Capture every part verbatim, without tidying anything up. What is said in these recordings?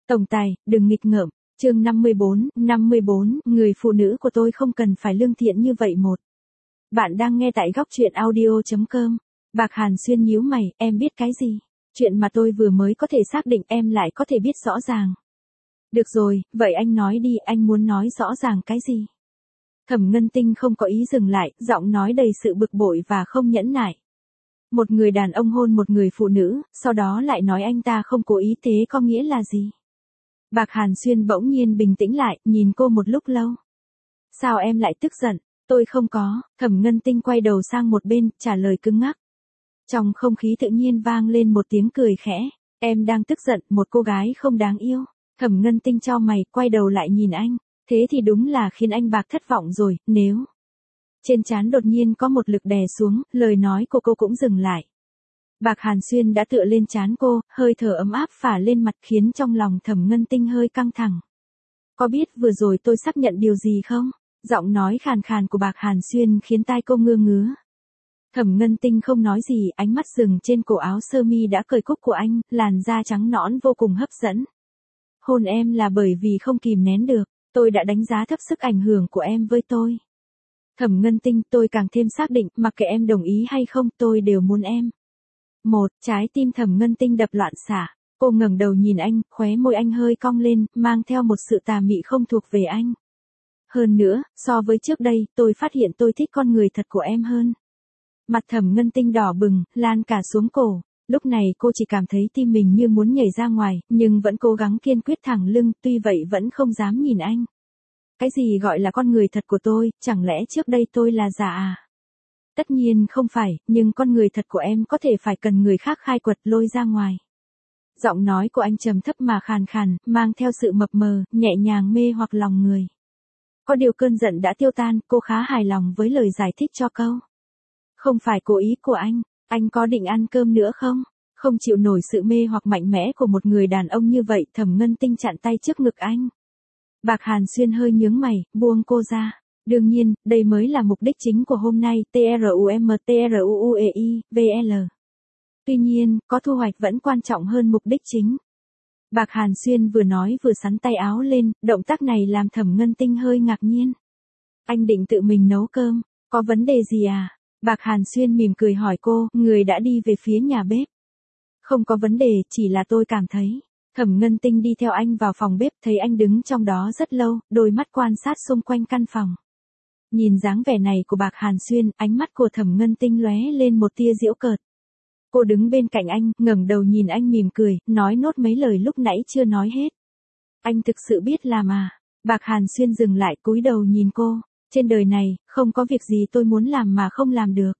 Tổng tài, đừng nghịch ngợm. Chương năm mươi bốn, năm mươi bốn, người phụ nữ của tôi không cần phải lương thiện như vậy một. Bạn đang nghe tại góc truyện audio chấm com. Bạc Hàn Xuyên nhíu mày, em biết cái gì? Chuyện mà tôi vừa mới có thể xác định em lại có thể biết rõ ràng. Được rồi, vậy anh nói đi, anh muốn nói rõ ràng cái gì? Thẩm Ngân Tinh không có ý dừng lại, giọng nói đầy sự bực bội và không nhẫn nại. Một người đàn ông hôn một người phụ nữ, sau đó lại nói anh ta không cố ý, thế có nghĩa là gì? Bạc Hàn Xuyên bỗng nhiên bình tĩnh lại, nhìn cô một lúc lâu. Sao em lại tức giận? Tôi không có. Thẩm Ngân Tinh quay đầu sang một bên, trả lời cứng ngắc. Trong không khí tự nhiên vang lên một tiếng cười khẽ. Em đang tức giận, một cô gái không đáng yêu. Thẩm Ngân Tinh chau mày, quay đầu lại nhìn anh. Thế thì đúng là khiến anh Bạc thất vọng rồi, nếu... Trên trán đột nhiên có một lực đè xuống, lời nói của cô cũng dừng lại. Bạc Hàn Xuyên đã tựa lên trán cô, hơi thở ấm áp phả lên mặt khiến trong lòng Thẩm Ngân Tinh hơi căng thẳng. Có biết vừa rồi tôi xác nhận điều gì không? Giọng nói khàn khàn của Bạc Hàn Xuyên khiến tai cô ngứa ngứa. Thẩm Ngân Tinh không nói gì, ánh mắt dừng trên cổ áo sơ mi đã cởi cúc của anh, làn da trắng nõn vô cùng hấp dẫn. Hôn em là bởi vì không kìm nén được, tôi đã đánh giá thấp sức ảnh hưởng của em với tôi. Thẩm Ngân Tinh, tôi càng thêm xác định, mặc kệ em đồng ý hay không, tôi đều muốn em. Một, trái tim Thẩm Ngân Tinh đập loạn xạ. Cô ngẩng đầu nhìn anh, khóe môi anh hơi cong lên, mang theo một sự tà mị không thuộc về anh. Hơn nữa, so với trước đây, tôi phát hiện tôi thích con người thật của em hơn. Mặt Thẩm Ngân Tinh đỏ bừng, lan cả xuống cổ. Lúc này cô chỉ cảm thấy tim mình như muốn nhảy ra ngoài, nhưng vẫn cố gắng kiên quyết thẳng lưng, tuy vậy vẫn không dám nhìn anh. Cái gì gọi là con người thật của tôi, chẳng lẽ trước đây tôi là giả à? Tất nhiên không phải, nhưng con người thật của em có thể phải cần người khác khai quật lôi ra ngoài. Giọng nói của anh trầm thấp mà khàn khàn, mang theo sự mập mờ, nhẹ nhàng mê hoặc lòng người. Có điều cơn giận đã tiêu tan, cô khá hài lòng với lời giải thích cho câu. Không phải cố ý của anh, anh có định ăn cơm nữa không? Không chịu nổi sự mê hoặc mạnh mẽ của một người đàn ông như vậy, Thẩm Ngân Tinh chặn tay trước ngực anh. Bạc Hàn Xuyên hơi nhướng mày, buông cô ra. Đương nhiên, đây mới là mục đích chính của hôm nay, T R U M T R U U E I, V L. Tuy nhiên, có thu hoạch vẫn quan trọng hơn mục đích chính. Bạc Hàn Xuyên vừa nói vừa xắn tay áo lên, động tác này làm Thẩm Ngân Tinh hơi ngạc nhiên. Anh định tự mình nấu cơm, có vấn đề gì à? Bạc Hàn Xuyên mỉm cười hỏi cô, người đã đi về phía nhà bếp. Không có vấn đề, chỉ là tôi cảm thấy. Thẩm Ngân Tinh đi theo anh vào phòng bếp, thấy anh đứng trong đó rất lâu, đôi mắt quan sát xung quanh căn phòng. Nhìn dáng vẻ này của Bạc Hàn Xuyên, ánh mắt của Thẩm Ngân Tinh lóe lên một tia giễu cợt. Cô đứng bên cạnh anh, ngẩng đầu nhìn anh mỉm cười, nói nốt mấy lời lúc nãy chưa nói hết. Anh thực sự biết làm à? Bạc Hàn Xuyên dừng lại, cúi đầu nhìn cô. Trên đời này, không có việc gì tôi muốn làm mà không làm được.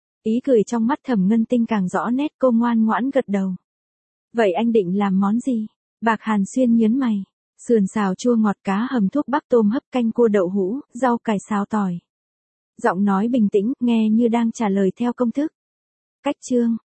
Ý cười trong mắt Thẩm Ngân Tinh càng rõ nét, cô ngoan ngoãn gật đầu. Vậy anh định làm món gì? Bạc Hàn Xuyên nhớn mày. Sườn xào chua ngọt, cá hầm thuốc bắc, tôm hấp, canh cua đậu hũ, rau cải xào tỏi. Giọng nói bình tĩnh, nghe như đang trả lời theo công thức. Cách chương.